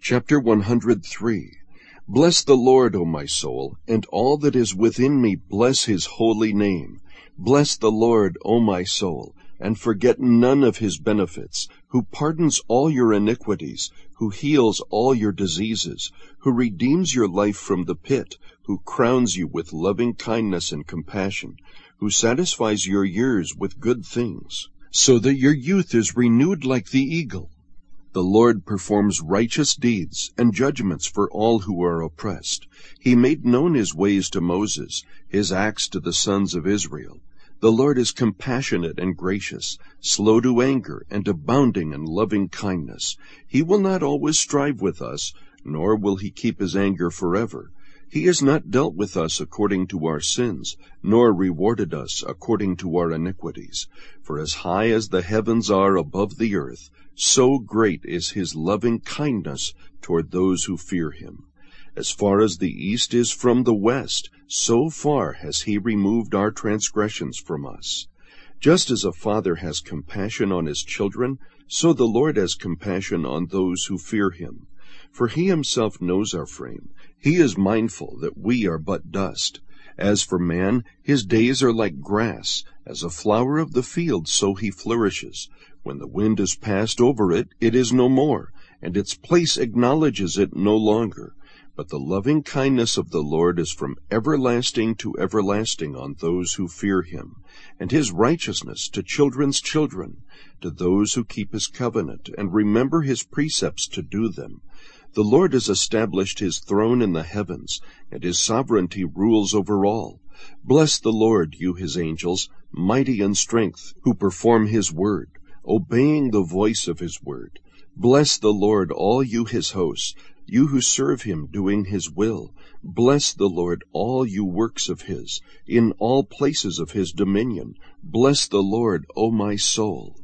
Chapter 103. Bless the Lord, O my soul, and all that is within me bless his holy name. Bless the Lord, O my soul, and forget none of his benefits, who pardons all your iniquities, who heals all your diseases, who redeems your life from the pit, who crowns you with loving kindness and compassion, who satisfies your years with good things, so that your youth is renewed like the eagle. The Lord performs righteous deeds and judgments for all who are oppressed. He made known his ways to Moses, his acts to the sons of Israel. The Lord is compassionate and gracious, slow to anger, and abounding in loving kindness. He will not always strive with us, nor will he keep his anger forever. He has not dealt with us according to our sins, nor rewarded us according to our iniquities. For as high as the heavens are above the earth, so great is his loving kindness toward those who fear him. As far as the east is from the west, so far has he removed our transgressions from us. Just as a father has compassion on his children, so the Lord has compassion on those who fear him. For he himself knows our frame. He is mindful that we are but dust. As for man, his days are like grass. As a flower of the field, so he flourishes. When the wind has passed over it, it is no more, and its place acknowledges it no longer. But the loving kindness of the Lord is from everlasting to everlasting on those who fear him, and his righteousness to children's children, to those who keep his covenant and remember his precepts to do them. The Lord has established his throne in the heavens, and his sovereignty rules over all. Bless the Lord, you his angels, mighty in strength, who perform his word, obeying the voice of his word. Bless the Lord, all you his hosts, you who serve him doing his will. Bless the Lord, all you works of his, in all places of his dominion. Bless the Lord, O my soul.